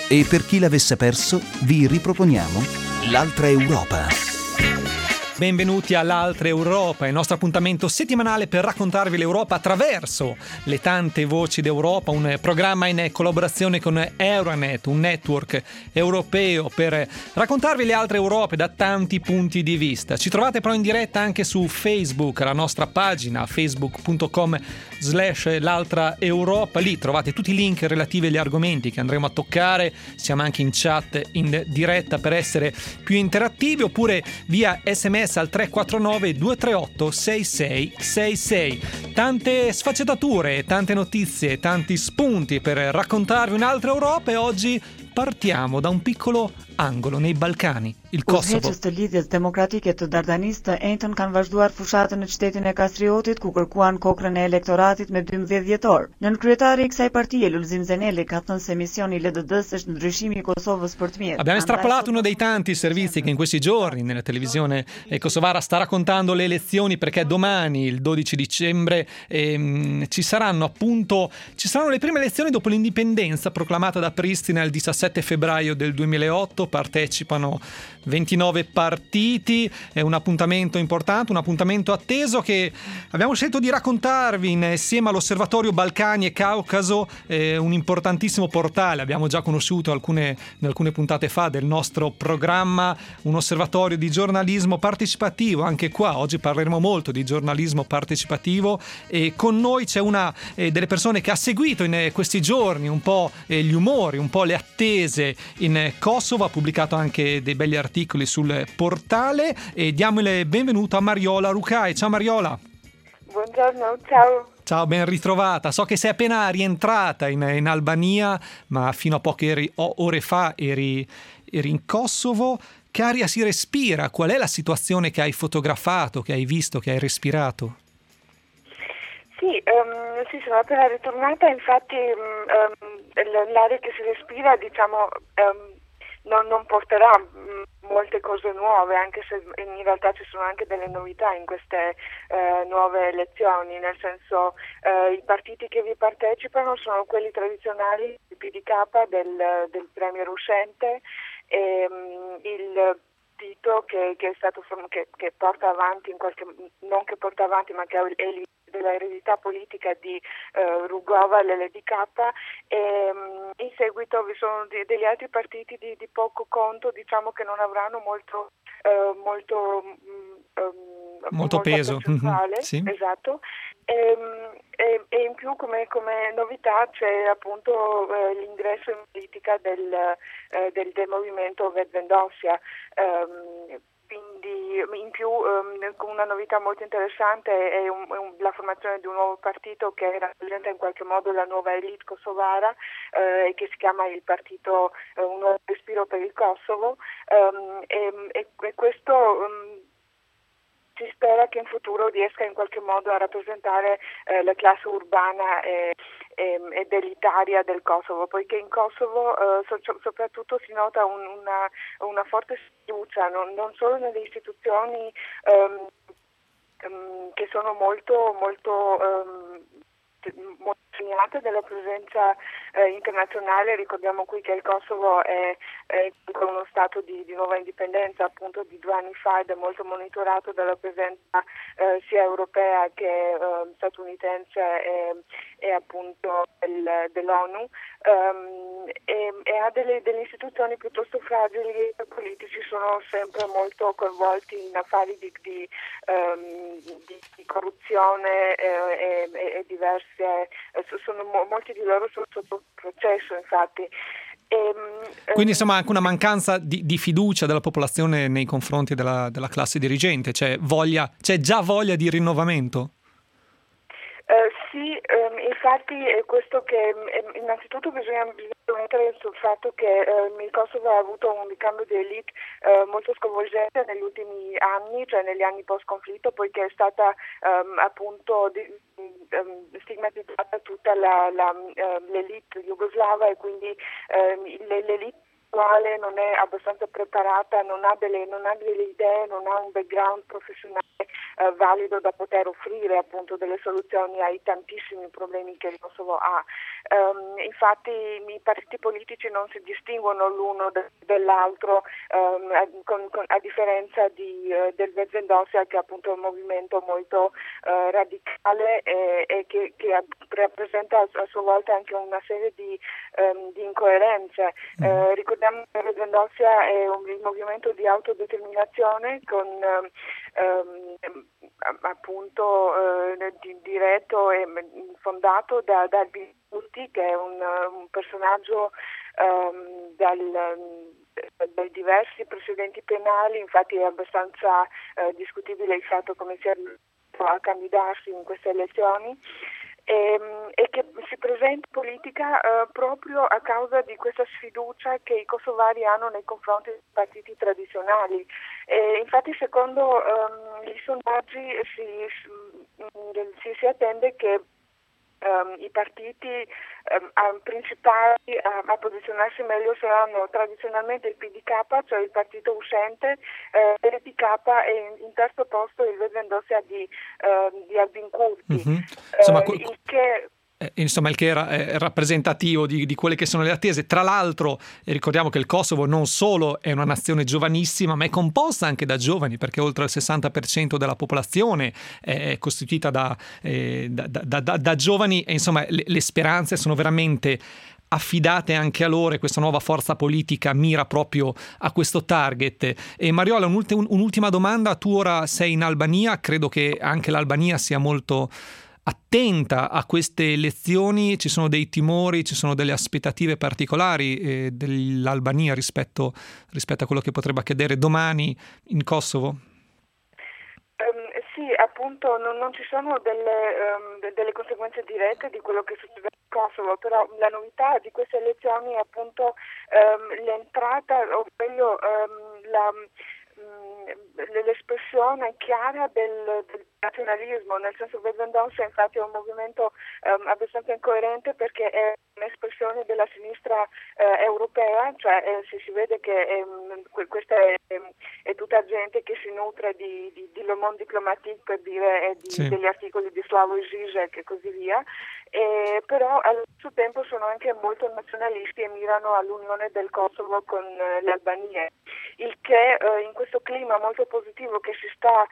E per chi l'avesse perso, vi riproponiamo L'altra Europa. Benvenuti all'Altra Europa, il nostro appuntamento settimanale per raccontarvi l'Europa attraverso le tante voci d'Europa, un programma in collaborazione con Euronet, un network europeo per raccontarvi le altre Europe da tanti punti di vista. Ci trovate però in diretta anche su Facebook, la nostra pagina facebook.com/l'altra Europa. Lì trovate tutti i link relativi agli argomenti che andremo a toccare. Siamo anche in chat in diretta per essere più interattivi, oppure via SMS al 349 238 6666. Tante sfaccettature, tante notizie, tanti spunti per raccontarvi un'altra Europa, e oggi partiamo da un piccolo angolo nei Balcani, il Kosovo. Udhëheqës të lidhjes demokratike të Dardanisë të Enjtën kanë vazhduar fushatën në qytetin e Kastriotit, ku kërkuan kokrën e elektoratit me 12 dhjetor. Nënkryetari i kësaj partie, Lulzim Zeneli, ka thënë se misioni i LDD-s është ndryshimi i Kosovës për të mirë. Abbiamo estrapolato uno dei tanti servizi che in questi giorni nella televisione kosovara sta raccontando le elezioni, perché domani, il 12 dicembre, ci saranno le prime elezioni dopo l'indipendenza proclamata da Pristina il 17 febbraio del 2008. Partecipano 29 partiti, è un appuntamento importante, un appuntamento atteso che abbiamo scelto di raccontarvi insieme all'Osservatorio Balcani e Caucaso, un importantissimo portale. Abbiamo già conosciuto alcune puntate fa del nostro programma, un osservatorio di giornalismo partecipativo. Anche qua oggi parleremo molto di giornalismo partecipativo, e con noi c'è una delle persone che ha seguito in questi giorni un po' gli umori, un po' le attese in Kosovo. Ha pubblicato anche dei belli articoli sul portale, e diamo il benvenuto a Mariola Rucai. Ciao Mariola. Buongiorno, ciao. Ciao, ben ritrovata. So che sei appena rientrata in Albania, ma fino a poche ore fa eri in Kosovo. Che aria si respira? Qual è la situazione che hai fotografato, che hai visto, che hai respirato? Sì, sono appena ritornata, infatti l'aria che si respira, diciamo, non porterà molte cose nuove, anche se in realtà ci sono anche delle novità in queste nuove elezioni, nel senso i partiti che vi partecipano sono quelli tradizionali, il PDK del premier uscente, e il partito che è stato che porta avanti non che porta avanti, ma che è dell'eredità politica di Rugova, l'LDK, e in seguito vi sono degli altri partiti di poco conto, diciamo, che non avranno molto peso. Percentuale, sì. Esatto. E in più come novità c'è appunto l'ingresso in politica del movimento Vedvendosja. Quindi in più una novità molto interessante è la formazione di un nuovo partito che rappresenta in qualche modo la nuova elite kosovara, che si chiama il partito Un Nuovo Respiro per il Kosovo, e questo si spera che in futuro riesca in qualche modo a rappresentare la classe urbana ed elitaria del Kosovo, poiché in Kosovo soprattutto si nota una forte fiducia non solo nelle istituzioni che sono molto segnate dalla presenza internazionale. Ricordiamo qui che il Kosovo è uno stato di nuova indipendenza, appunto di 2 anni fa, ed è molto monitorato dalla presenza sia europea che statunitense e appunto dell'ONU, e ha delle istituzioni piuttosto fragili. I politici sono sempre molto coinvolti in affari di corruzione e diverse, molti di loro sono sotto processo, infatti. Quindi insomma anche una mancanza di fiducia della popolazione nei confronti della classe dirigente, c'è già voglia di rinnovamento? Sì, infatti è questo che innanzitutto bisogna mettere sul fatto che il Kosovo ha avuto un ricambio di elite molto sconvolgente negli ultimi anni, cioè negli anni post-conflitto, poiché è stata appunto stigmatizzata tutta l'elite jugoslava, e quindi l'elite attuale non è abbastanza preparata, non ha delle idee, non ha un background professionale valido da poter offrire appunto delle soluzioni ai tantissimi problemi che il Kosovo ha. Infatti i partiti politici non si distinguono l'uno dall'altro, a differenza del Vetëvendosja, che è appunto un movimento molto radicale e che rappresenta a sua volta anche una serie di incoerenze. Ricordiamo che il Vetëvendosja è un movimento di autodeterminazione con appunto diretto e fondato da Albin Kurti, che è un personaggio dai diversi precedenti penali. Infatti è abbastanza discutibile il fatto come sia riuscito a candidarsi in queste elezioni, e che si presenta in politica proprio a causa di questa sfiducia che i kosovari hanno nei confronti dei partiti tradizionali. Infatti, secondo i sondaggi si attende che i partiti principali a posizionarsi meglio saranno tradizionalmente il PDK, cioè il partito uscente, l'PK, e in terzo posto il Vetëvendosja di Albin Kurti. Insomma, il che era rappresentativo di quelle che sono le attese. Tra l'altro ricordiamo che il Kosovo non solo è una nazione giovanissima, ma è composta anche da giovani, perché oltre il 60% della popolazione è costituita da giovani, e insomma le speranze sono veramente affidate anche a loro, e questa nuova forza politica mira proprio a questo target. E Mariola, un'ultima domanda: tu ora sei in Albania, credo che anche l'Albania sia molto attenta a queste elezioni. Ci sono dei timori, ci sono delle aspettative particolari dell'Albania rispetto a quello che potrebbe accadere domani in Kosovo? Sì, appunto non ci sono delle conseguenze dirette di quello che succede in Kosovo, però la novità di queste elezioni è appunto l'entrata, o meglio l'espressione chiara del nazionalismo, nel senso che Vetëvendosja infatti è un movimento abbastanza incoerente, perché è un'espressione della sinistra europea, cioè si vede che questa è tutta gente che si nutre di Le Monde Diplomatique, per dire, degli articoli di Slavoj Žižek e così via, però allo stesso tempo sono anche molto nazionalisti e mirano all'unione del Kosovo con l'Albania, il che in questo clima molto positivo che si sta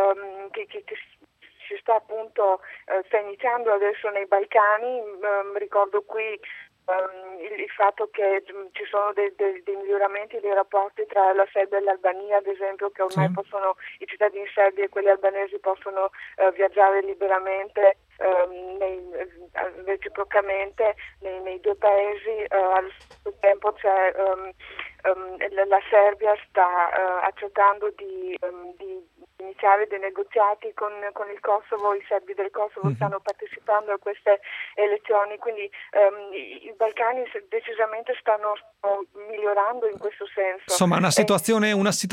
appunto sta iniziando adesso nei Balcani. Ricordo qui il fatto che ci sono dei miglioramenti dei rapporti tra la Serbia e l'Albania, ad esempio, che ormai i cittadini serbi e quelli albanesi possono viaggiare liberamente reciprocamente nei due paesi. Allo stesso tempo la Serbia sta accettando di iniziare dei negoziati con il Kosovo. I serbi del Kosovo stanno partecipando a queste elezioni, quindi i Balcani decisamente stanno migliorando in questo senso. Insomma, una situazione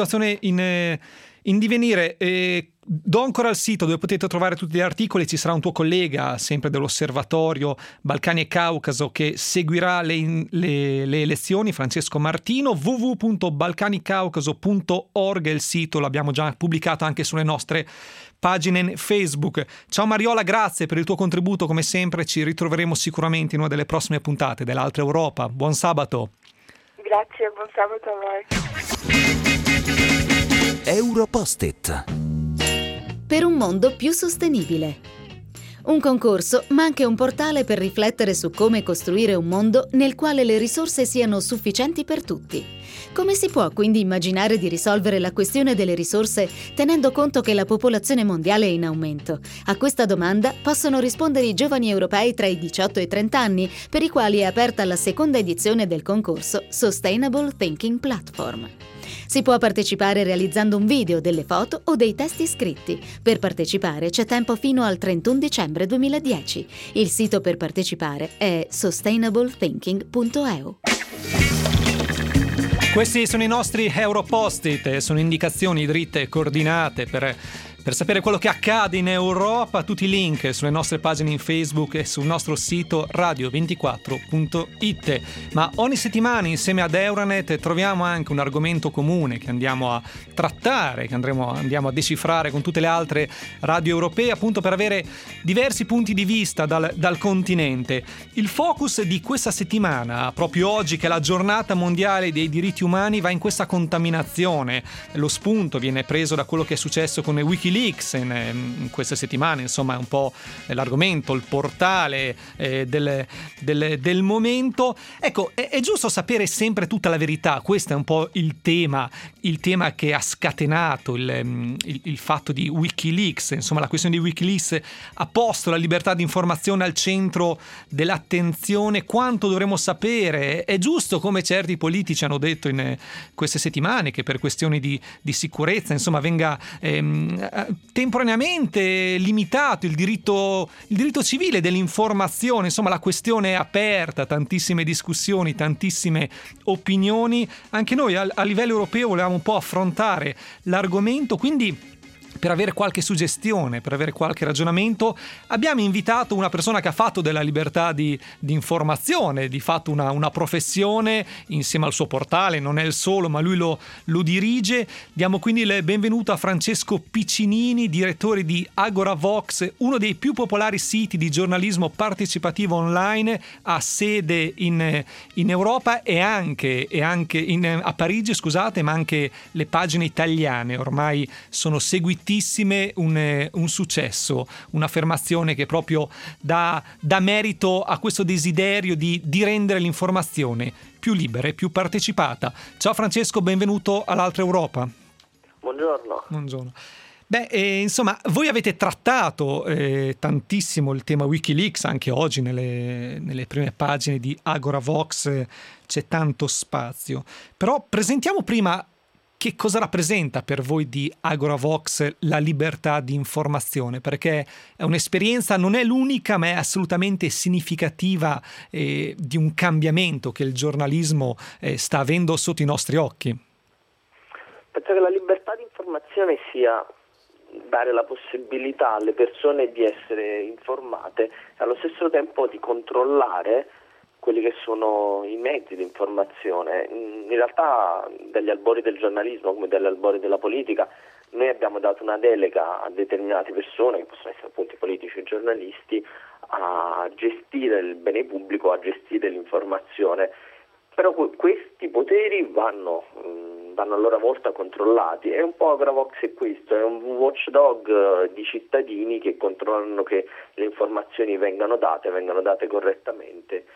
in divenire. Do ancora il sito dove potete trovare tutti gli articoli. Ci sarà un tuo collega, sempre dell'Osservatorio Balcani e Caucaso, che seguirà le elezioni, Francesco Martino. www.balcanicaucaso.org è il sito, l'abbiamo già pubblicato anche sulle nostre pagine Facebook. Ciao Mariola, grazie per il tuo contributo, come sempre. Ci ritroveremo sicuramente in una delle prossime puntate dell'Altra Europa. Buon sabato. Grazie, buon sabato a voi. Europost-it. Per un mondo più sostenibile. Un concorso, ma anche un portale per riflettere su come costruire un mondo nel quale le risorse siano sufficienti per tutti. Come si può quindi immaginare di risolvere la questione delle risorse tenendo conto che la popolazione mondiale è in aumento? A questa domanda possono rispondere i giovani europei tra i 18 e i 30 anni, per i quali è aperta la seconda edizione del concorso Sustainable Thinking Platform. Si può partecipare realizzando un video, delle foto o dei testi scritti. Per partecipare c'è tempo fino al 31 dicembre 2010. Il sito per partecipare è sustainablethinking.eu. Questi sono i nostri Europost-it, sono indicazioni dritte e coordinate per Per sapere quello che accade in Europa, tutti i link sulle nostre pagine in Facebook e sul nostro sito radio24.it. Ma ogni settimana insieme ad Euranet troviamo anche un argomento comune che andiamo a trattare, che andiamo a decifrare con tutte le altre radio europee, appunto per avere diversi punti di vista dal continente. Il focus di questa settimana, proprio oggi che è la giornata mondiale dei diritti umani, va in questa contaminazione. Lo spunto viene preso da quello che è successo con Wikileaks in queste settimane, insomma è un po' l'argomento, il portale del momento. Ecco, è giusto sapere sempre tutta la verità, questo è un po' il tema che ha scatenato il fatto di Wikileaks, insomma la questione di Wikileaks ha posto la libertà di informazione al centro dell'attenzione. Quanto dovremmo sapere? È giusto, come certi politici hanno detto in queste settimane, che per questioni di sicurezza insomma venga temporaneamente limitato il diritto civile dell'informazione. Insomma la questione è aperta, tantissime discussioni, tantissime opinioni. Anche noi a livello europeo volevamo un po' affrontare l'argomento, quindi per avere qualche suggestione, per avere qualche ragionamento, abbiamo invitato una persona che ha fatto della libertà di informazione, di fatto una professione insieme al suo portale, non è il solo, ma lui lo dirige. Diamo quindi il benvenuto a Francesco Piccinini, direttore di Agoravox, uno dei più popolari siti di giornalismo partecipativo online, ha sede in Europa e anche a Parigi, scusate, ma anche le pagine italiane ormai sono seguitissime, un successo, un'affermazione che proprio dà merito a questo desiderio di rendere l'informazione più libera e più partecipata. Ciao Francesco, benvenuto all'Altra Europa. Buongiorno. Insomma, voi avete trattato tantissimo il tema Wikileaks, anche oggi nelle prime pagine di Agoravox c'è tanto spazio. Però presentiamo prima che cosa rappresenta per voi di Agoravox la libertà di informazione, perché è un'esperienza, non è l'unica, ma è assolutamente significativa di un cambiamento che il giornalismo sta avendo sotto i nostri occhi. Penso che la libertà di informazione sia dare la possibilità alle persone di essere informate e allo stesso tempo di controllare quelli che sono i mezzi di informazione. In realtà dagli albori del giornalismo come dagli albori della politica noi abbiamo dato una delega a determinate persone, che possono essere appunto i politici e i giornalisti, a gestire il bene pubblico, a gestire l'informazione. Però questi poteri vanno a loro volta controllati, e un po' Agoravox è questo, è un watchdog di cittadini che controllano che le informazioni vengano date correttamente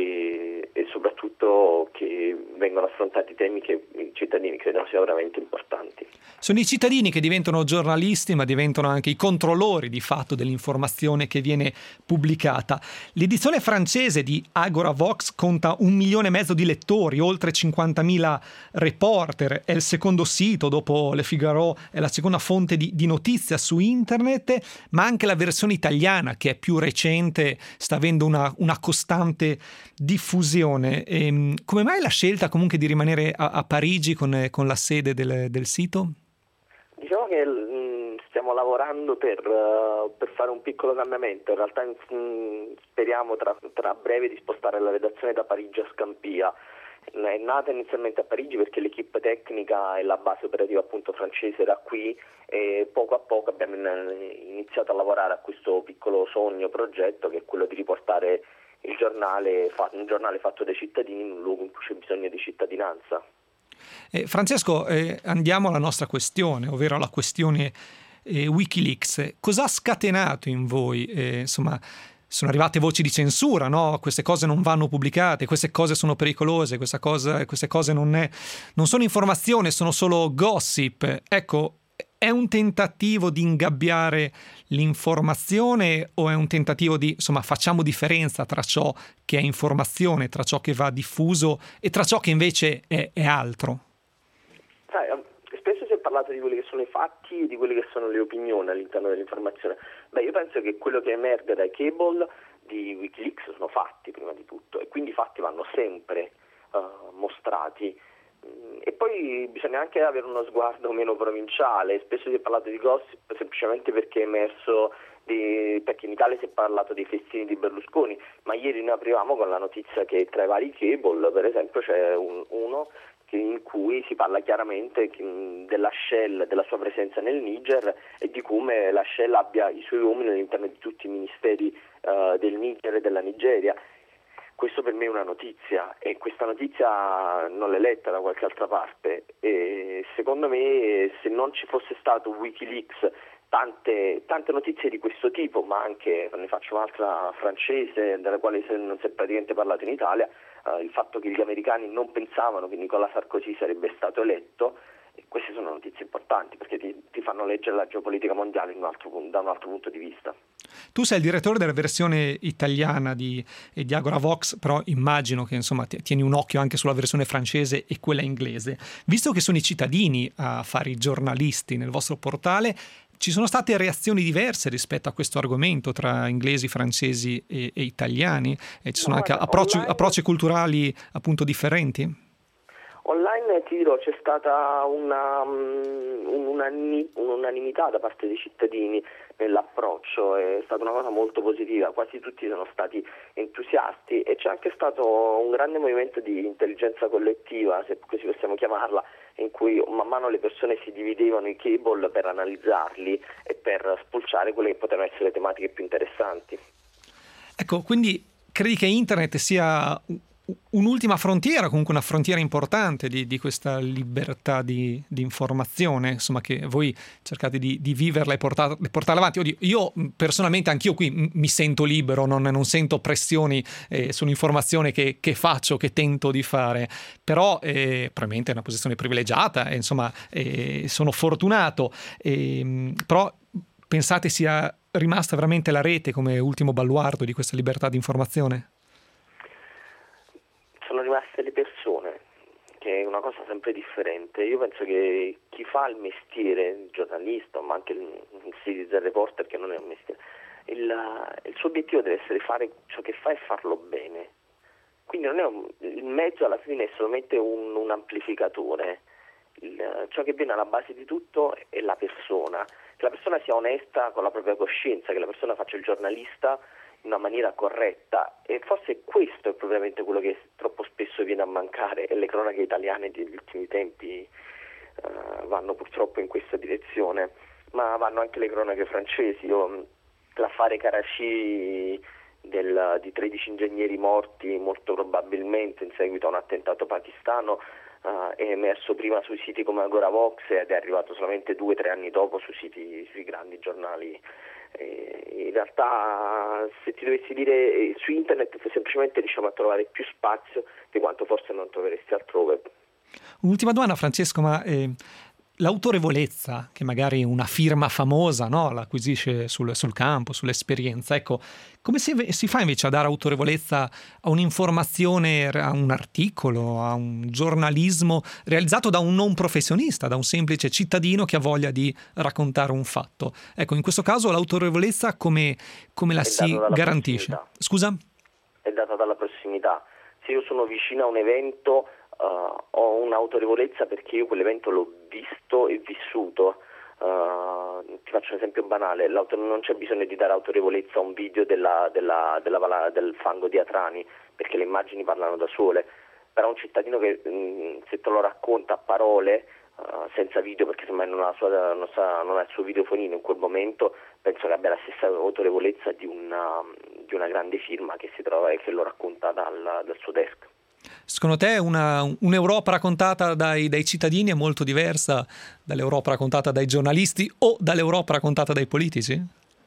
e soprattutto che vengano affrontati temi che i cittadini credono siano veramente importanti. Sono i cittadini che diventano giornalisti, ma diventano anche i controllori di fatto dell'informazione che viene pubblicata. L'edizione francese di Agoravox conta 1,5 milioni di lettori, oltre 50.000 reporter, è il secondo sito, dopo Le Figaro è la seconda fonte di notizia su internet, ma anche la versione italiana, che è più recente, sta avendo una costante diffusione. Come mai la scelta comunque di rimanere a Parigi con la sede del sito? Diciamo che stiamo lavorando per fare un piccolo cambiamento. In realtà speriamo tra breve di spostare la redazione da Parigi a Scampia. È nata inizialmente a Parigi perché l'equipe tecnica e la base operativa appunto francese era qui, e poco a poco abbiamo iniziato a lavorare a questo piccolo sogno, progetto, che è quello di riportare un giornale fatto dai cittadini in un luogo in cui c'è bisogno di cittadinanza. Francesco, andiamo alla nostra questione, ovvero alla questione Wikileaks. Cosa ha scatenato in voi? Insomma, sono arrivate voci di censura, no? Queste cose non vanno pubblicate, queste cose sono pericolose, queste cose non sono informazione, sono solo gossip. Ecco, è un tentativo di ingabbiare l'informazione o è un tentativo di, insomma, facciamo differenza tra ciò che è informazione, tra ciò che va diffuso e tra ciò che invece è altro? Spesso si è parlato di quelli che sono i fatti e di quelle che sono le opinioni all'interno dell'informazione. Io penso che quello che emerge dai cable di Wikileaks sono fatti prima di tutto, e quindi i fatti vanno sempre mostrati. E poi bisogna anche avere uno sguardo meno provinciale. Spesso si è parlato di gossip semplicemente perché è emerso perché in Italia si è parlato dei festini di Berlusconi, ma ieri noi aprivamo con la notizia che tra i vari cable, per esempio, c'è uno in cui si parla chiaramente della Shell, della sua presenza nel Niger e di come la Shell abbia i suoi uomini all'interno di tutti i ministeri del Niger e della Nigeria. Questo per me è una notizia, e questa notizia non l'ho letta da qualche altra parte, e secondo me se non ci fosse stato Wikileaks, tante notizie di questo tipo, ma anche, ne faccio un'altra francese della quale non si è praticamente parlato in Italia, il fatto che gli americani non pensavano che Nicolas Sarkozy sarebbe stato eletto. E queste sono notizie importanti perché ti fanno leggere la geopolitica mondiale da un altro punto di vista. Tu sei il direttore della versione italiana di Agoravox, però immagino che insomma tieni un occhio anche sulla versione francese e quella inglese. Visto che sono i cittadini a fare i giornalisti nel vostro portale, ci sono state reazioni diverse rispetto a questo argomento tra inglesi, francesi e italiani? E ci sono anche approcci culturali appunto differenti? Online, ti dirò, c'è stata un'unanimità da parte dei cittadini nell'approccio, è stata una cosa molto positiva, quasi tutti sono stati entusiasti e c'è anche stato un grande movimento di intelligenza collettiva, se così possiamo chiamarla, in cui man mano le persone si dividevano i cable per analizzarli e per spulciare quelle che potevano essere le tematiche più interessanti. Ecco, quindi credi che internet sia un'ultima frontiera, comunque una frontiera importante di questa libertà di informazione, insomma, che voi cercate di viverla e portarla avanti? Oddio, io personalmente, anch'io qui mi sento libero, non sento pressioni sull'informazione che faccio, che tento di fare, però probabilmente è una posizione privilegiata, insomma, sono fortunato, però pensate sia rimasta veramente la rete come ultimo baluardo di questa libertà di informazione? Sono rimaste le persone, che è una cosa sempre differente. Io penso che chi fa il mestiere, il giornalista, ma anche il citizen reporter, che non è un mestiere, il suo obiettivo deve essere fare ciò che fa e farlo bene. Quindi non è il mezzo alla fine è solamente un amplificatore. Ciò che viene alla base di tutto è la persona, che la persona sia onesta con la propria coscienza, che la persona faccia il giornalista in una maniera corretta, e forse questo è propriamente quello che troppo spesso viene a mancare, e le cronache italiane degli ultimi tempi vanno purtroppo in questa direzione, ma vanno anche le cronache francesi. L'affare Karachi di 13 ingegneri morti, molto probabilmente in seguito a un attentato pakistano, è emerso prima sui siti come Agoravox ed è arrivato solamente 2 o 3 anni dopo sui grandi giornali. In realtà, se ti dovessi dire, su internet semplicemente riusciamo a trovare più spazio di quanto forse non troveresti altrove. Un'ultima domanda, Francesco, ma l'autorevolezza che magari una firma famosa, no, l'acquisisce sul campo, sull'esperienza, ecco, come si fa invece a dare autorevolezza a un'informazione, a un articolo, a un giornalismo realizzato da un non professionista, da un semplice cittadino che ha voglia di raccontare un fatto? Ecco, in questo caso l'autorevolezza come la si garantisce? Scusa? È data dalla prossimità. Se io sono vicino a un evento, ho un'autorevolezza perché io quell'evento l'ho visto e vissuto. Ti faccio un esempio banale: non c'è bisogno di dare autorevolezza a un video del fango di Atrani, perché le immagini parlano da sole. Però un cittadino che se te lo racconta a parole, senza video, perché semmai non ha il suo videofonino in quel momento, penso che abbia la stessa autorevolezza di una grande firma che si trova e che lo racconta dal suo desk. Secondo te un'Europa raccontata dai cittadini è molto diversa dall'Europa raccontata dai giornalisti o dall'Europa raccontata dai politici?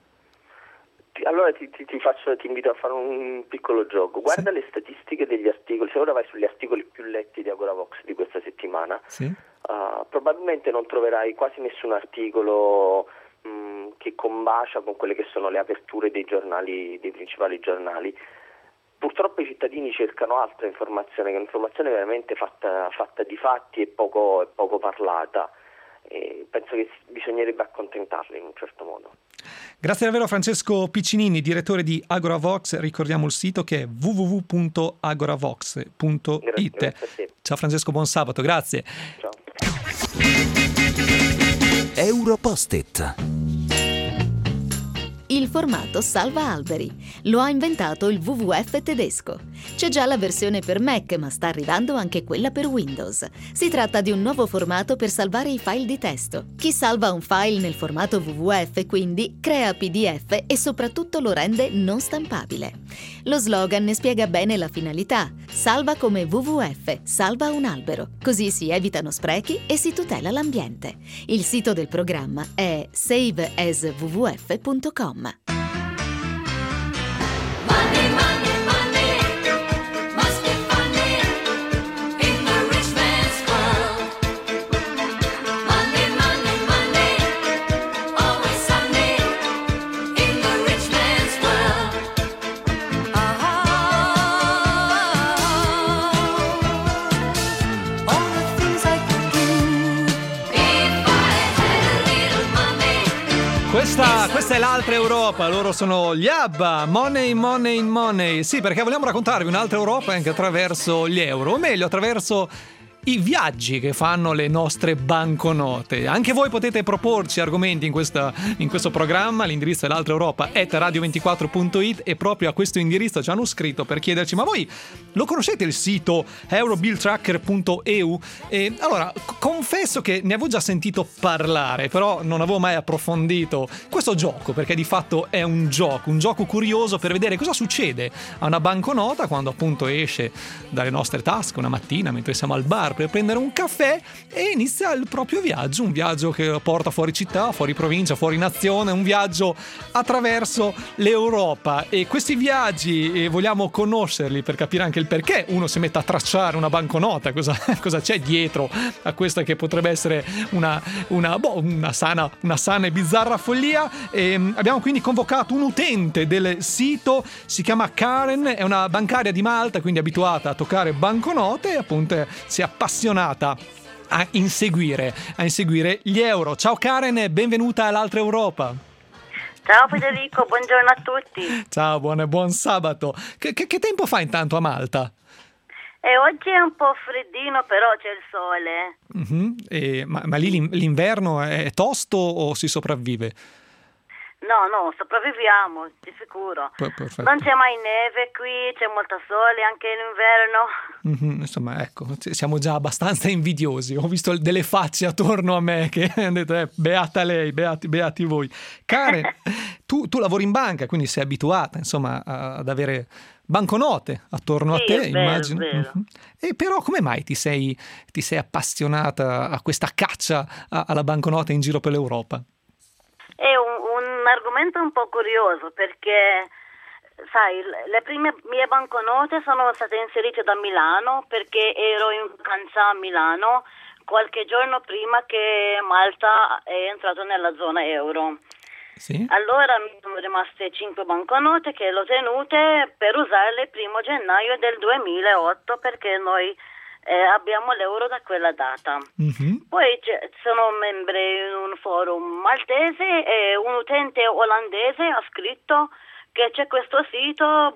Allora ti invito a fare un piccolo gioco. Guarda le statistiche degli articoli. Se ora vai sugli articoli più letti di Agoravox di questa settimana, probabilmente non troverai quasi nessun articolo che combacia con quelle che sono le aperture dei giornali, dei principali giornali. Purtroppo i cittadini cercano altra informazione, che è un'informazione veramente fatta di fatti e poco parlata. E penso che bisognerebbe accontentarli in un certo modo. Grazie davvero Francesco Piccinini, direttore di Agoravox. Ricordiamo il sito che è www.agoravox.it. Grazie a te. Ciao Francesco, buon sabato, grazie. Ciao. Europost-it. Il formato salva alberi. Lo ha inventato il WWF tedesco. C'è già la versione per Mac, ma sta arrivando anche quella per Windows. Si tratta di un nuovo formato per salvare i file di testo. Chi salva un file nel formato WWF, quindi, crea PDF e soprattutto lo rende non stampabile. Lo slogan ne spiega bene la finalità. Salva come WWF, salva un albero. Così si evitano sprechi e si tutela l'ambiente. Il sito del programma è saveaswwf.com. Questa è l'altra Europa, loro sono gli ABBA, Money, Money, Money. Sì, perché vogliamo raccontarvi un'altra Europa anche attraverso gli euro, o meglio attraverso i viaggi che fanno le nostre banconote. Anche voi potete proporci argomenti in questo programma. L'indirizzo è l'altra Europa @radio24.it e proprio a questo indirizzo ci hanno scritto per chiederci: ma voi lo conoscete il sito eurobilltracker.eu? E allora confesso che ne avevo già sentito parlare, però non avevo mai approfondito questo gioco, perché di fatto è un gioco curioso per vedere cosa succede a una banconota quando appunto esce dalle nostre tasche una mattina mentre siamo al bar per prendere un caffè e inizia il proprio viaggio, un viaggio che porta fuori città, fuori provincia, fuori nazione, un viaggio attraverso l'Europa. E questi viaggi vogliamo conoscerli per capire anche il perché uno si mette a tracciare una banconota, cosa c'è dietro a questa che potrebbe essere una sana e bizzarra follia. E abbiamo quindi convocato un utente del sito, si chiama Karen, è una bancaria di Malta, quindi abituata a toccare banconote e appunto si è appassionata a inseguire gli euro. Ciao Karen e benvenuta all'altra Europa. Ciao Federico, buongiorno a tutti. Ciao, buon sabato. Che tempo fa intanto a Malta? Oggi è un po' freddino, però c'è il sole. Ma lì l'inverno è tosto o si sopravvive? No, sopravviviamo, di sicuro. Perfetto. Non c'è mai neve qui, c'è molto sole anche in inverno. Insomma, ecco, siamo già abbastanza invidiosi. Ho visto delle facce attorno a me che hanno detto beata lei, beati voi. Karen, tu lavori in banca, quindi sei abituata, insomma, ad avere banconote attorno a te, immagino. Vero. E però come mai ti sei appassionata a questa caccia alla banconota in giro per l'Europa? È un argomento un po' curioso perché, sai, le prime mie banconote sono state inserite da Milano perché ero in vacanza a Milano qualche giorno prima che Malta è entrato nella zona euro. Sì. Allora mi sono rimaste 5 banconote che l'ho tenute per usarle il 1 gennaio del 2008 perché noi abbiamo l'euro da quella data. Poi sono membri in un forum maltese e un utente olandese ha scritto che c'è questo sito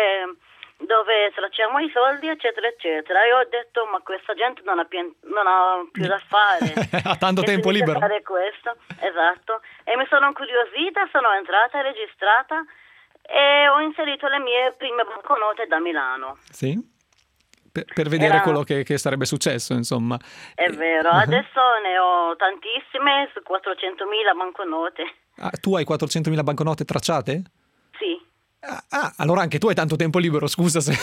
dove tracciamo i soldi eccetera eccetera. E ho detto ma questa gente non ha più da fare. Ha tanto tempo libero. Fare questo. Esatto. E mi sono incuriosita, sono entrata, registrata e ho inserito le mie prime banconote da Milano. Sì. Per vedere quello che sarebbe successo, insomma. È vero, adesso ne ho tantissime, su 400.000 banconote. Tu hai 400.000 banconote tracciate? Sì. Allora anche tu hai tanto tempo libero, scusa se...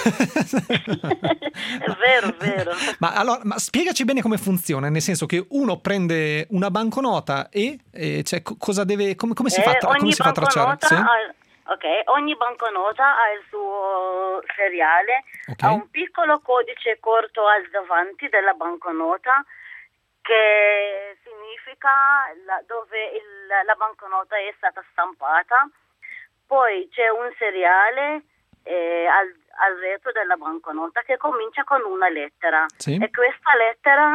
È vero. Ma spiegaci bene come funziona, nel senso che uno prende una banconota e cioè, cosa deve... Come si fa a tracciare? Sì? Ogni banconota ha il suo seriale, ha un piccolo codice corto al davanti della banconota che significa dove la banconota è stata stampata. Poi c'è un seriale al retro della banconota che comincia con una lettera. Sì. E questa lettera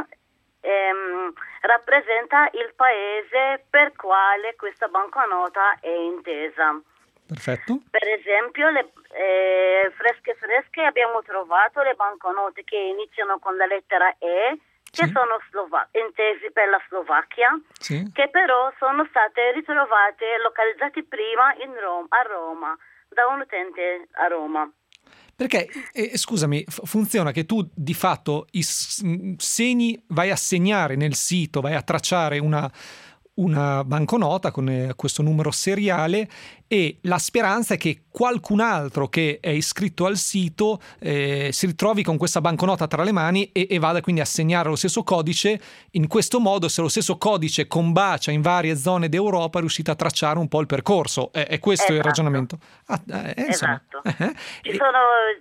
rappresenta il paese per quale questa banconota è intesa. Perfetto. Per esempio, fresche abbiamo trovato le banconote che iniziano con la lettera E, che sono intesi per la Slovacchia, che però sono state ritrovate localizzate prima a Roma, da un utente a Roma. Perché, scusami, funziona che tu di fatto i segni vai a segnare nel sito, vai a tracciare una banconota con questo numero seriale, e la speranza è che qualcun altro che è iscritto al sito si ritrovi con questa banconota tra le mani e vada quindi a segnare lo stesso codice. In questo modo, se lo stesso codice combacia in varie zone d'Europa, riuscite a tracciare un po' il percorso. È questo il ragionamento? Esatto. Ci sono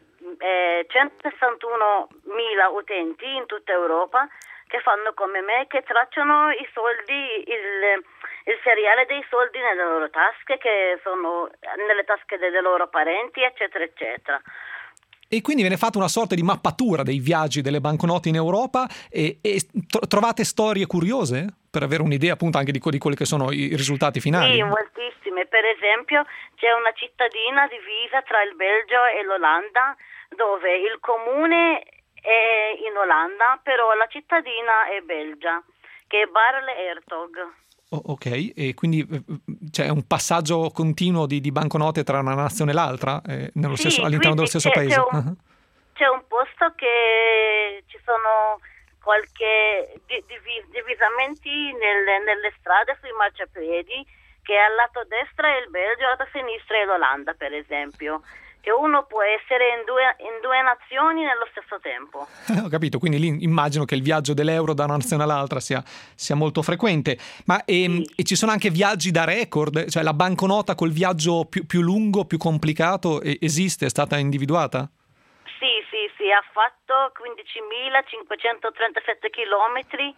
161.000 utenti in tutta Europa che fanno come me, che tracciano i soldi, il seriale dei soldi nelle loro tasche, che sono nelle tasche dei loro parenti, eccetera, eccetera. E quindi viene fatta una sorta di mappatura dei viaggi delle banconote in Europa e trovate storie curiose per avere un'idea appunto anche di quelli che sono i risultati finali? Sì, moltissime. Per esempio c'è una cittadina divisa tra il Belgio e l'Olanda, dove il comune è in Olanda, però la cittadina è belgia, che è Barle-Hertog. Ok, e quindi c'è un passaggio continuo di banconote tra una nazione e l'altra all'interno dello stesso paese? C'è un posto che ci sono qualche divisamenti nelle strade, sui marciapiedi, che al lato destra è il Belgio, al lato sinistra è l'Olanda, per esempio. Che uno può essere in due nazioni nello stesso tempo. Ho capito, quindi lì immagino che il viaggio dell'euro da una nazione all'altra sia molto frequente. Ma e ci sono anche viaggi da record? Cioè la banconota col viaggio più lungo, più complicato esiste? È stata individuata? Sì, ha fatto 15.537 chilometri.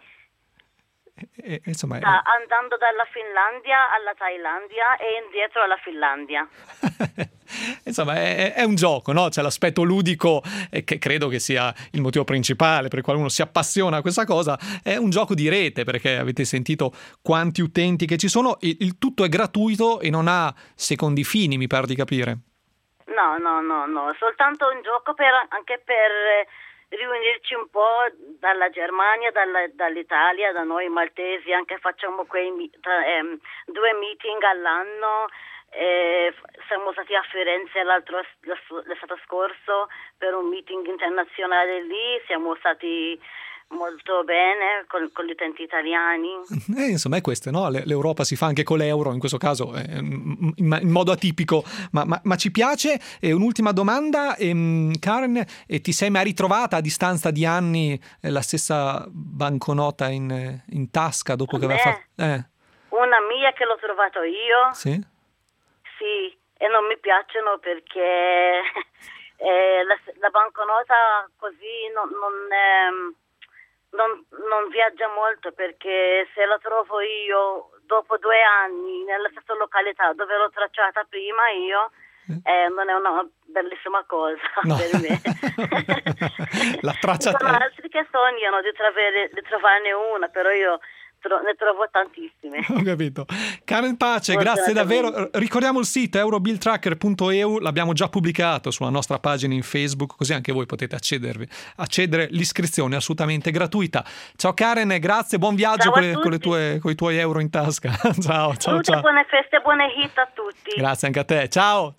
Insomma, andando dalla Finlandia alla Thailandia e indietro alla Finlandia. Insomma, è un gioco, no? C'è l'aspetto ludico, che credo che sia il motivo principale per il quale uno si appassiona a questa cosa. È un gioco di rete, perché avete sentito quanti utenti che ci sono. Il tutto è gratuito e non ha secondi fini, mi pare di capire. No, soltanto un gioco anche per riunirci un po' dalla Germania, dall'Italia, da noi maltesi, anche facciamo 2 meeting all'anno. Siamo stati a Firenze l'estate scorso per un meeting internazionale lì, siamo stati molto bene con gli utenti italiani. Insomma è questo, no? L'Europa si fa anche con l'euro, in questo caso in modo atipico, ma ci piace. E un'ultima domanda, Karen, ti sei mai ritrovata a distanza di anni la stessa banconota in tasca dopo che aveva fatto? Una mia che l'ho trovato io. Sì, e non mi piacciono perché la banconota così non viaggia molto, perché se la trovo io dopo 2 anni nella stessa località dove l'ho tracciata prima io, non è una bellissima cosa per me. La traccia... Ci sono altri che sognano di trovarne una, però io ne trovo tantissime. Ho capito. Karen Pace, grazie davvero. Ricordiamo il sito eurobilltracker.eu, l'abbiamo già pubblicato sulla nostra pagina in Facebook, così anche voi potete accedere. L'iscrizione è assolutamente gratuita. Ciao Karen, grazie, buon viaggio con i tuoi euro in tasca. ciao. Buone feste, buone hit a tutti. Grazie anche a te. Ciao.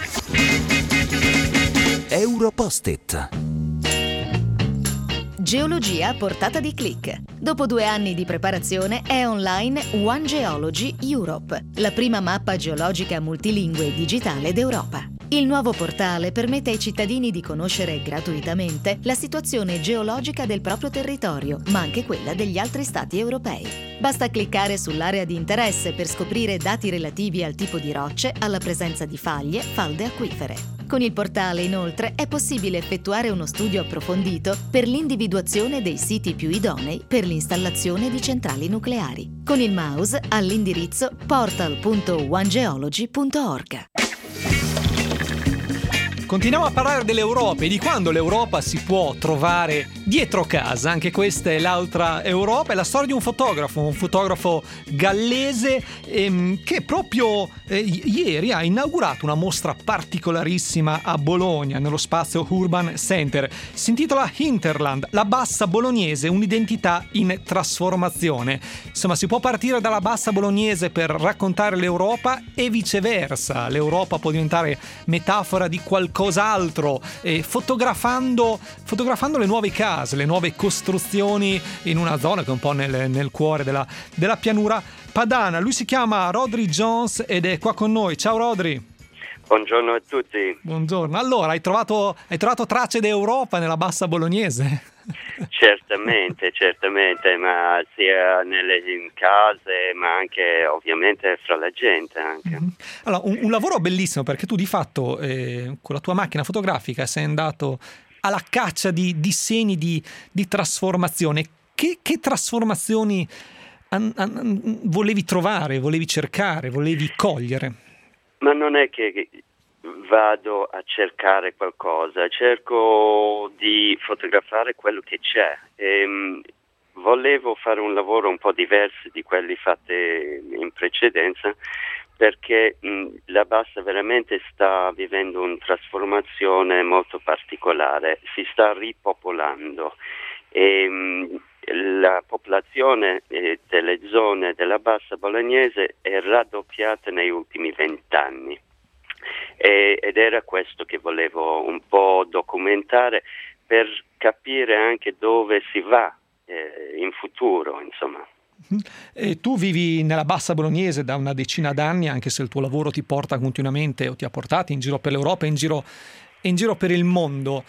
Europost-it. Geologia a portata di click. Dopo 2 anni di preparazione è online One Geology Europe, la prima mappa geologica multilingue e digitale d'Europa. Il nuovo portale permette ai cittadini di conoscere gratuitamente la situazione geologica del proprio territorio, ma anche quella degli altri stati europei. Basta cliccare sull'area di interesse per scoprire dati relativi al tipo di rocce, alla presenza di faglie, falde acquifere. Con il portale, inoltre, è possibile effettuare uno studio approfondito per l'individuazione dei siti più idonei per l'installazione di centrali nucleari. Con il mouse all'indirizzo portal.onegeology.org. Continuiamo a parlare dell'Europa e di quando l'Europa si può trovare dietro casa. Anche questa è l'altra Europa, è la storia di un fotografo gallese che proprio ieri ha inaugurato una mostra particolarissima a Bologna, nello spazio Urban Center. Si intitola Hinterland, la bassa bolognese, un'identità in trasformazione. Insomma, si può partire dalla bassa bolognese per raccontare l'Europa e viceversa. L'Europa può diventare metafora di qualcos'altro, fotografando le nuove case, le nuove costruzioni in una zona che è un po' nel cuore della pianura padana. Lui si chiama Rodri Jones ed è qua con noi. Ciao Rodri. Buongiorno a tutti. Buongiorno. Allora, hai trovato tracce d'Europa nella bassa bolognese? Certamente, ma sia in case, ma anche ovviamente fra la gente anche. Mm-hmm. Allora, un lavoro bellissimo, perché tu di fatto con la tua macchina fotografica sei andato alla caccia di segni di trasformazione. Che trasformazioni volevi trovare, volevi cercare, volevi cogliere? Ma non è che vado a cercare qualcosa, cerco di fotografare quello che c'è. Volevo fare un lavoro un po' diverso di quelli fatti in precedenza, perché la bassa veramente sta vivendo una trasformazione molto particolare, si sta ripopolando e la popolazione delle zone della bassa bolognese è raddoppiata negli ultimi 20 anni. Ed era questo che volevo un po' documentare per capire anche dove si va in futuro, insomma. E tu vivi nella bassa bolognese da una decina d'anni, anche se il tuo lavoro ti porta continuamente o ti ha portato in giro per l'Europa e in giro per il mondo.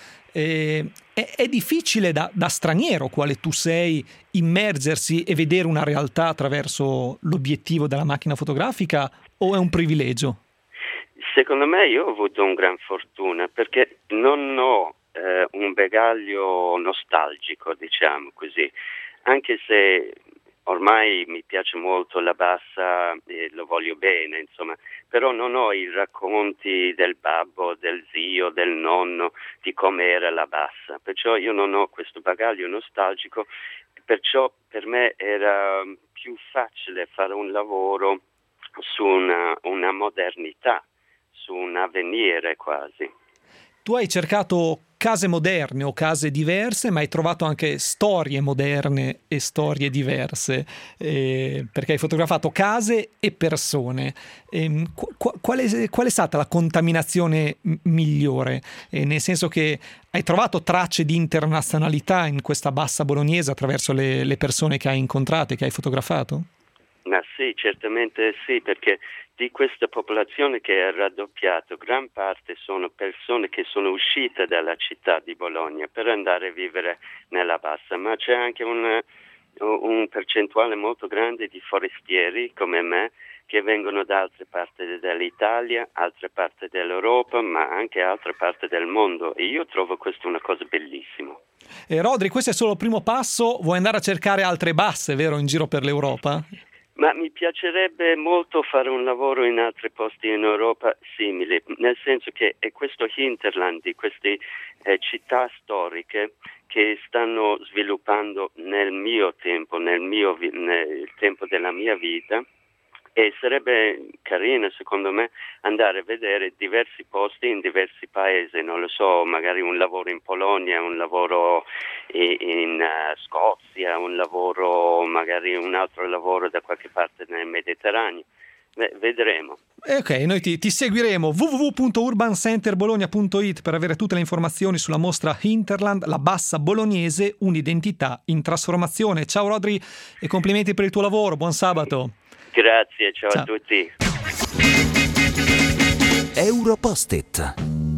È difficile da straniero quale tu sei immergersi e vedere una realtà attraverso l'obiettivo della macchina fotografica, o è un privilegio? Secondo me io ho avuto una gran fortuna, perché non ho un bagaglio nostalgico, diciamo così, anche se ormai mi piace molto la bassa e lo voglio bene, insomma, però non ho i racconti del babbo, del zio, del nonno, di come era la bassa, perciò io non ho questo bagaglio nostalgico, perciò per me era più facile fare un lavoro su una modernità, su un avvenire quasi. Tu hai cercato case moderne o case diverse, ma hai trovato anche storie moderne e storie diverse, perché hai fotografato case e persone. Qual è stata la contaminazione migliore? Nel senso che hai trovato tracce di internazionalità in questa bassa bolognese attraverso le persone che hai incontrato e che hai fotografato? Ma sì, certamente sì, perché di questa popolazione che è raddoppiata, gran parte sono persone che sono uscite dalla città di Bologna per andare a vivere nella bassa, ma c'è anche un percentuale molto grande di forestieri come me che vengono da altre parti dell'Italia, altre parti dell'Europa, ma anche altre parti del mondo, e io trovo questa una cosa bellissima. Rodri, questo è solo il primo passo, vuoi andare a cercare altre basse, vero, in giro per l'Europa? Ma mi piacerebbe molto fare un lavoro in altri posti in Europa simili, nel senso che è questo hinterland di queste città storiche che stanno sviluppando nel mio tempo, nel tempo della mia vita, e sarebbe carino secondo me andare a vedere diversi posti in diversi paesi, non lo so, magari un lavoro in Polonia, un lavoro in Scozia, un lavoro, magari un altro lavoro da qualche parte nel Mediterraneo. Vedremo. Ok, noi ti seguiremo. www.urbancenterbologna.it per avere tutte le informazioni sulla mostra Hinterland, la bassa bolognese, un'identità in trasformazione. Ciao Rodri e complimenti per il tuo lavoro, buon sabato. Grazie, ciao a tutti. Europost-it.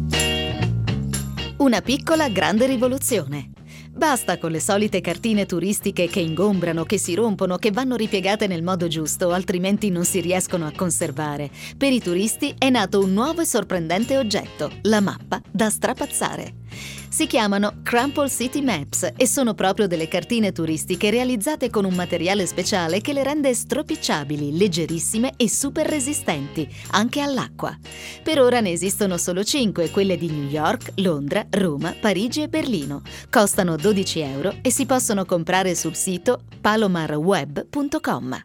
Una piccola grande rivoluzione. Basta con le solite cartine turistiche che ingombrano, che si rompono, che vanno ripiegate nel modo giusto, altrimenti non si riescono a conservare. Per i turisti è nato un nuovo e sorprendente oggetto, la mappa da strapazzare. Si chiamano Crumple City Maps e sono proprio delle cartine turistiche realizzate con un materiale speciale che le rende stropicciabili, leggerissime e super resistenti, anche all'acqua. Per ora ne esistono solo 5, quelle di New York, Londra, Roma, Parigi e Berlino. Costano €12 e si possono comprare sul sito palomarweb.com.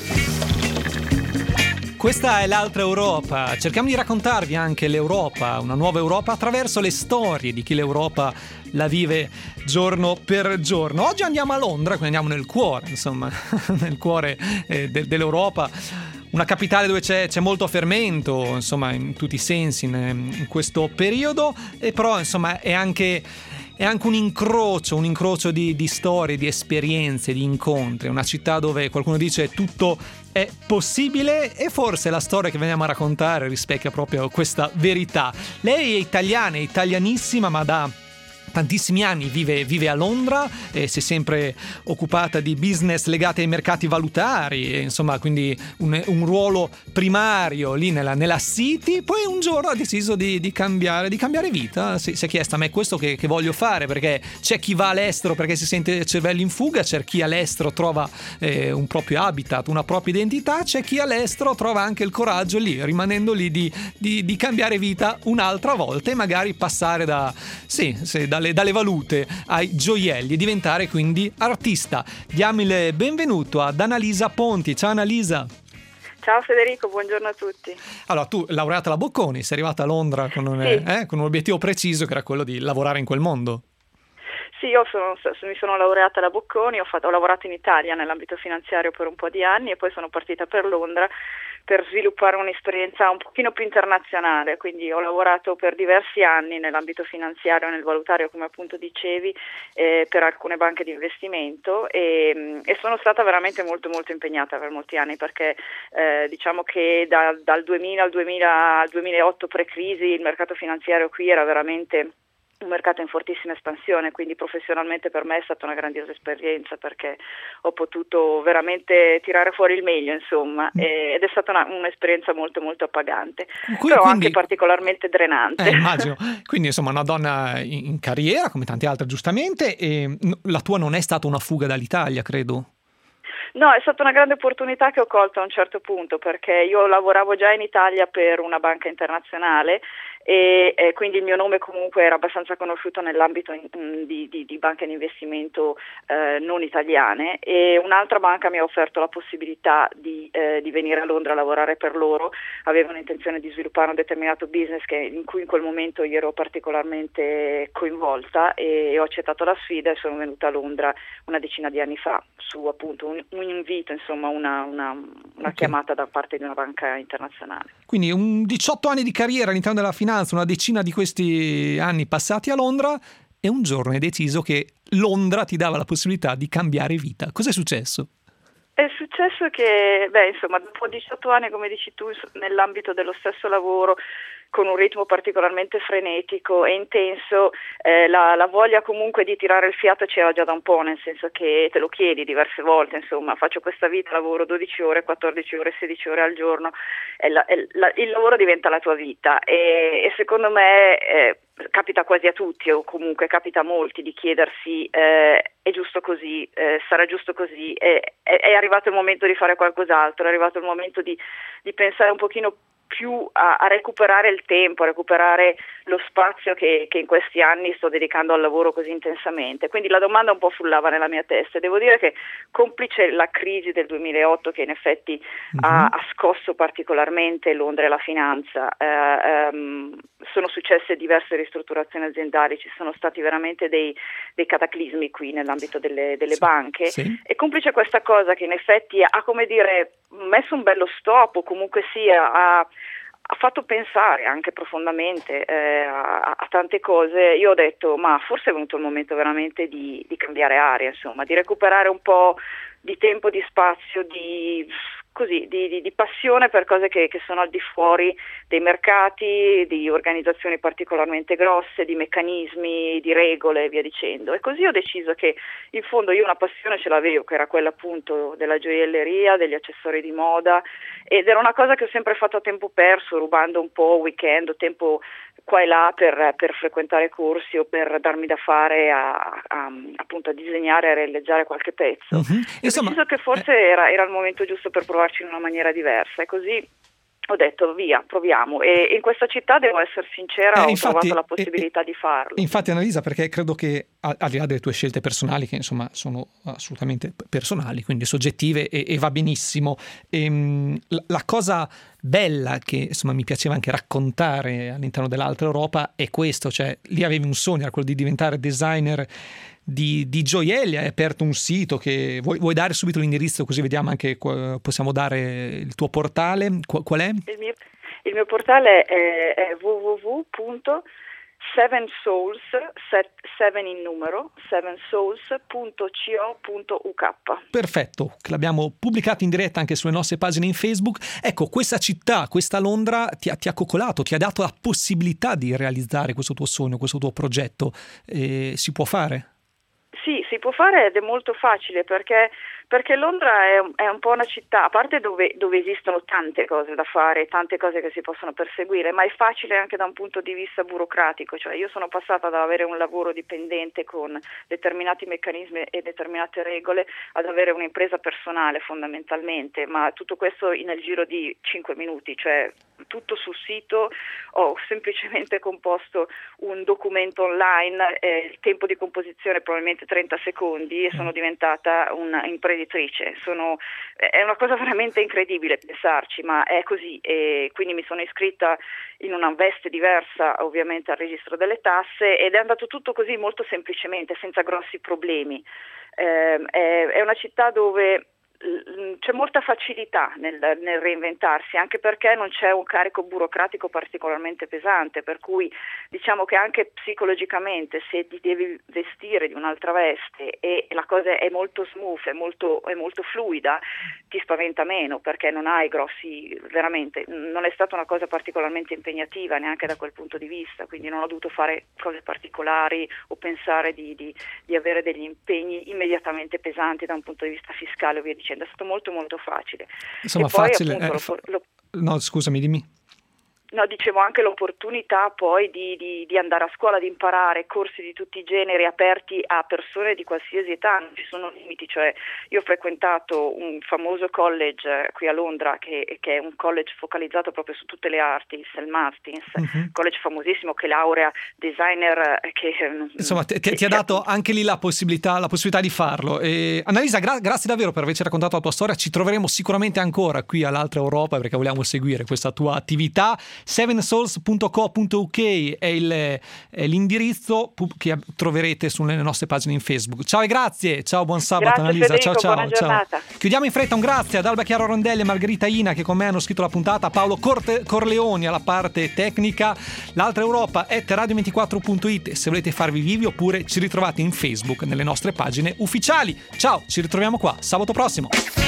Questa è l'altra Europa. Cerchiamo di raccontarvi anche l'Europa, una nuova Europa, attraverso le storie di chi l'Europa la vive giorno per giorno. Oggi andiamo a Londra, quindi andiamo nel cuore, insomma, nel cuore dell'Europa. Una capitale dove c'è molto fermento, insomma, in tutti i sensi in questo periodo, e però, insomma, è anche un incrocio di storie, di esperienze, di incontri. Una città dove qualcuno dice tutto è possibile, e forse la storia che veniamo a raccontare rispecchia proprio questa verità. Lei è italiana, è italianissima, ma da tantissimi anni vive a Londra e si è sempre occupata di business legati ai mercati valutari, e insomma, quindi un ruolo primario lì nella City. Poi un giorno ha deciso di cambiare vita. Si è chiesta: ma è questo che voglio fare? Perché c'è chi va all'estero perché si sente cervelli in fuga, c'è chi all'estero trova un proprio habitat, una propria identità, c'è chi all'estero trova anche il coraggio lì, rimanendo lì, di cambiare vita un'altra volta e magari passare dalle valute ai gioielli e diventare quindi artista. Diamo il benvenuto ad Annalisa Ponti. Ciao Annalisa. Ciao Federico, buongiorno a tutti. Allora, tu, laureata alla Bocconi, sei arrivata a Londra con un obiettivo preciso, che era quello di lavorare in quel mondo. Sì, mi sono laureata alla Bocconi, ho lavorato in Italia nell'ambito finanziario per un po' di anni e poi sono partita per Londra per sviluppare un'esperienza un pochino più internazionale, quindi ho lavorato per diversi anni nell'ambito finanziario e nel valutario, come appunto dicevi, per alcune banche di investimento, e sono stata veramente molto molto impegnata per molti anni, perché diciamo che dal 2000 al 2008 pre-crisi il mercato finanziario qui era veramente un mercato in fortissima espansione, quindi professionalmente per me è stata una grandiosa esperienza, perché ho potuto veramente tirare fuori il meglio, insomma, ed è stata un'esperienza molto molto appagante, però anche particolarmente drenante. Immagino. Quindi insomma una donna in carriera come tante altre, giustamente, e la tua non è stata una fuga dall'Italia, credo? No, è stata una grande opportunità che ho colto a un certo punto, perché io lavoravo già in Italia per una banca internazionale e quindi il mio nome comunque era abbastanza conosciuto nell'ambito di banche di investimento non italiane, e un'altra banca mi ha offerto la possibilità di venire a Londra a lavorare per loro. Avevano intenzione di sviluppare un determinato business in cui in quel momento io ero particolarmente coinvolta, e ho accettato la sfida e sono venuta a Londra una decina di anni fa su appunto un invito, insomma una chiamata da parte di una banca internazionale. Quindi 18 anni di carriera all'interno della finanza, una decina di questi anni passati a Londra, e un giorno hai deciso che Londra ti dava la possibilità di cambiare vita. Cos'è successo? È successo che, insomma, dopo 18 anni, come dici tu, nell'ambito dello stesso lavoro, con un ritmo particolarmente frenetico e intenso, la voglia comunque di tirare il fiato c'era già da un po', nel senso che te lo chiedi diverse volte, insomma, faccio questa vita, lavoro 12 ore, 14 ore, 16 ore al giorno, il lavoro diventa la tua vita, e secondo me capita quasi a tutti, o comunque capita a molti, di chiedersi è giusto così, sarà giusto così, è arrivato il momento di fare qualcos'altro, è arrivato il momento di pensare un pochino più a recuperare il tempo, a recuperare lo spazio che in questi anni sto dedicando al lavoro così intensamente. Quindi la domanda un po' frullava nella mia testa, e devo dire che, complice la crisi del 2008 che in effetti ha scosso particolarmente Londra e la finanza, sono successe diverse ristrutturazioni aziendali, ci sono stati veramente dei cataclismi qui nell'ambito delle banche, e complice questa cosa che in effetti ha, come dire, messo un bello stop, o comunque sia ha fatto pensare anche profondamente a tante cose. Io ho detto, ma forse è venuto il momento veramente di cambiare aria, insomma, di recuperare un po' di tempo, di spazio, di così di passione per cose che sono al di fuori dei mercati, di organizzazioni particolarmente grosse, di meccanismi, di regole e via dicendo. E così ho deciso che in fondo io una passione ce l'avevo, che era quella appunto della gioielleria, degli accessori di moda, ed era una cosa che ho sempre fatto a tempo perso, rubando un po' weekend, tempo qua e là per frequentare corsi o per darmi da fare appunto a disegnare e a realizzare qualche pezzo. Insomma, ho deciso che forse era il momento giusto per provarci in una maniera diversa, e così ho detto via, proviamo, e in questa città, devo essere sincera, ho trovato la possibilità di farlo. Infatti, Annalisa, perché credo che al di là delle tue scelte personali, che insomma sono assolutamente personali, quindi soggettive, e va benissimo, la cosa bella che insomma mi piaceva anche raccontare all'interno dell'Altra Europa è questo, cioè lì avevi un sogno, era quello di diventare designer di gioielli, hai aperto un sito che vuoi dare subito l'indirizzo, così vediamo anche, possiamo dare il tuo portale, qual è? Il mio portale è www.sevensouls, 7 in numero, sevensouls.co.uk. Perfetto, che l'abbiamo pubblicato in diretta anche sulle nostre pagine in Facebook. Ecco, questa città, questa Londra ti ha coccolato, ti ha dato la possibilità di realizzare questo tuo sogno, questo tuo progetto. Si può fare? Sì, si può fare, ed è molto facile perché Londra è un po' una città, a parte dove esistono tante cose da fare, tante cose che si possono perseguire, ma è facile anche da un punto di vista burocratico. Cioè io sono passata da avere un lavoro dipendente con determinati meccanismi e determinate regole ad avere un'impresa personale fondamentalmente, ma tutto questo nel giro di 5 minuti, cioè tutto sul sito. Ho semplicemente composto un documento online, il tempo di composizione probabilmente 30 secondi, e sono diventata un'imprenditrice. È una cosa veramente incredibile pensarci, ma è così, e quindi mi sono iscritta in una veste diversa ovviamente al registro delle tasse, ed è andato tutto così molto semplicemente, senza grossi problemi. È una città dove c'è molta facilità nel reinventarsi, anche perché non c'è un carico burocratico particolarmente pesante, per cui diciamo che anche psicologicamente, se ti devi vestire di un'altra veste e la cosa è molto smooth, è molto fluida, ti spaventa meno, perché non hai veramente non è stata una cosa particolarmente impegnativa neanche da quel punto di vista, quindi non ho dovuto fare cose particolari o pensare di avere degli impegni immediatamente pesanti da un punto di vista fiscale o via dicendo. È stato molto molto facile. Insomma, e poi, facile. Appunto, No, scusami, dimmi. No, dicevo anche l'opportunità poi di andare a scuola, di imparare, corsi di tutti i generi aperti a persone di qualsiasi età, non ci sono limiti. Cioè io ho frequentato un famoso college qui a Londra che è un college focalizzato proprio su tutte le arti, il St. Martin's, college famosissimo che laurea designer, insomma ti ha dato anche lì la possibilità di farlo. Annalisa, grazie davvero per averci raccontato la tua storia. Ci troveremo sicuramente ancora qui all'Altra Europa, perché vogliamo seguire questa tua attività. sevensouls.co.uk è l'indirizzo che troverete sulle nostre pagine in Facebook. Ciao e grazie, ciao, buon sabato. Grazie, Annalisa, Federico, ciao. buona giornata. Chiudiamo in fretta, un grazie ad Alba Chiaro Rondelli e Margherita Ina che con me hanno scritto la puntata, Paolo Corleoni alla parte tecnica. L'Altra Europa è radio24.it se volete farvi vivi, oppure ci ritrovate in Facebook nelle nostre pagine ufficiali. Ciao, ci ritroviamo qua sabato prossimo.